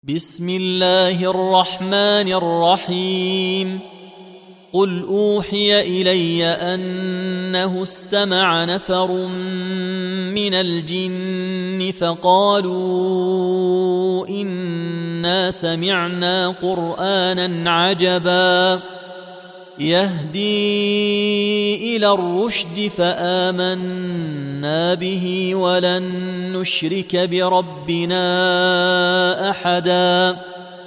بسم الله الرحمن الرحيم. قل أوحي إلي أنه استمع نفر من الجن فقالوا إنا سمعنا قرآنا عجبا يهدي إلى الرشد فآمنا به ولن نشرك بربنا أحدا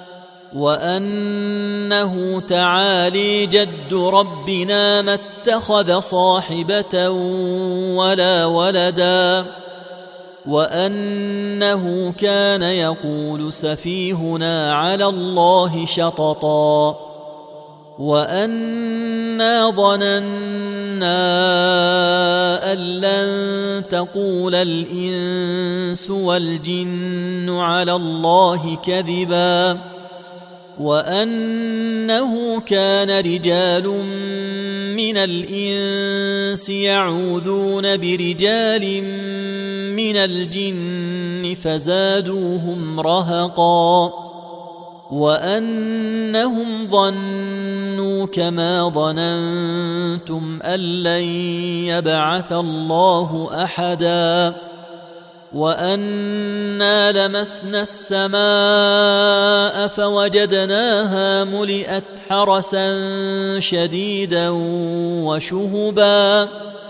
وأنه تعالي جد ربنا ما اتخذ صاحبة ولا ولدا وأنه كان يقول سفيهنا على الله شططا وأنا ظننا أن لن تقول الإنس والجن على الله كذبا وأنه كان رجال من الإنس يعوذون برجال من الجن فزادوهم رهقا وأنهم ظنوا كما ظننتم أن لن يبعث الله أحدا وأنا لمسنا السماء فوجدناها ملئت حرسا شديدا وشهبا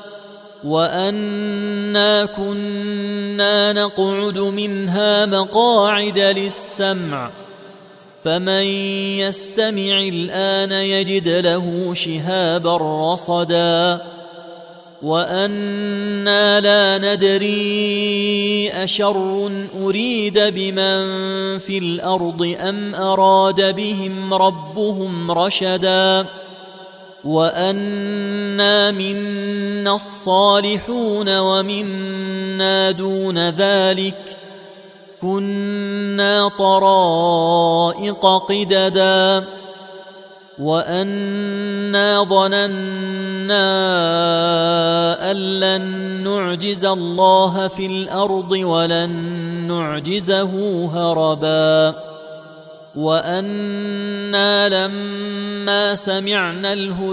وأنا كنا نقعد منها مقاعد للسمع فمن يستمع الآن يجد له شهابا رصدا وأنا لا ندري أشر أريد بمن في الأرض أم أراد بهم ربهم رشدا وأنا منا الصالحون ومنا دون ذلك كنا طرائق قددا وأنا ظننا أن لن نعجز الله في الأرض ولن نعجزه هربا وأنا لما سمعنا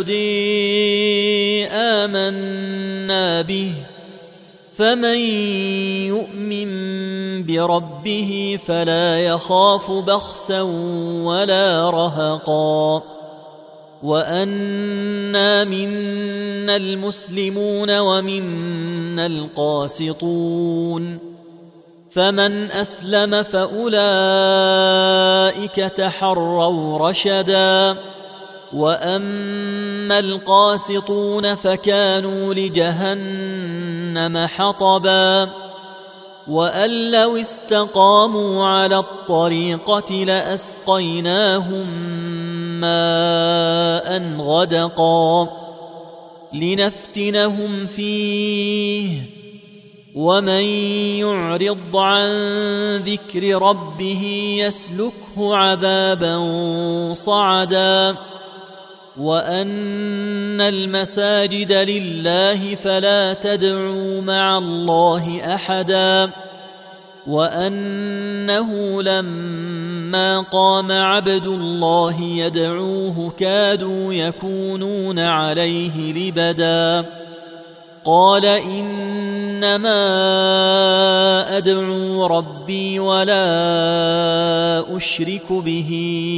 الهدي آمنا به فمن يؤمن بربه فلا يخاف بخسا ولا رهقا وأنا منا المسلمون ومنا القاسطون فمن أسلم فأولئك تحروا رشدا وأما القاسطون فكانوا لجهنم حطبا وأن لو استقاموا على الطريقة لأسقيناهم ماء غدقا لنفتنهم فيه ومن يعرض عن ذكر ربه يسلكه عذابا صعدا وأن المساجد لله فلا تدعوا مع الله أحدا وأنه لما قام عبد الله يدعوه كادوا يكونون عليه لبدا قال إنما أدعو ربي ولا أشرك به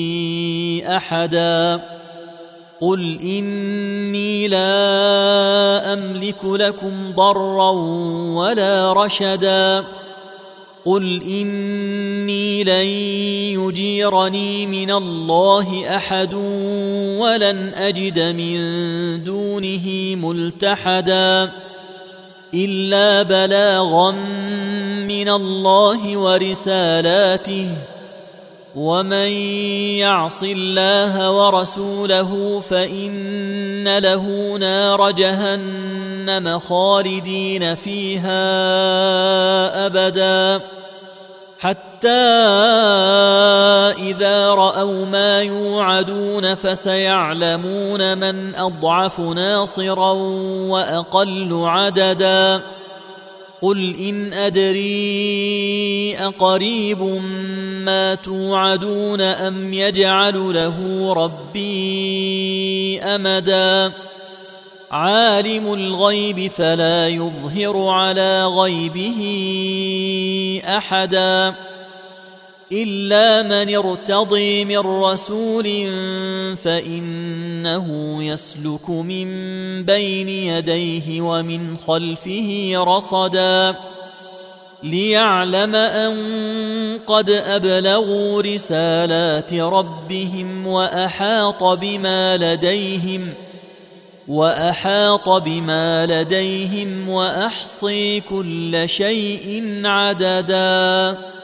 أحدا قل إني لا أملك لكم ضرا ولا رشدا قل إني لن يجيرني من الله أحد ولن أجد من دونه ملتحدا إلا بلاغا من الله ورسالاته ومن يعص الله ورسوله فإن له نار جهنم خالدين فيها أبدا حتى إذا رأوا ما يوعدون فسيعلمون من أضعف ناصرا وأقل عددا قل إن أدري أقريب ما توعدون أم يجعل له ربي أمدا عالم الغيب فلا يظهر على غيبه أحدا إلا من ارتضي من رسول فإنه يسلك من بين يديه ومن خلفه رصدا ليعلم أن قد أبلغوا رسالات ربهم وأحاط بما لديهم وأحصي كل شيء عددا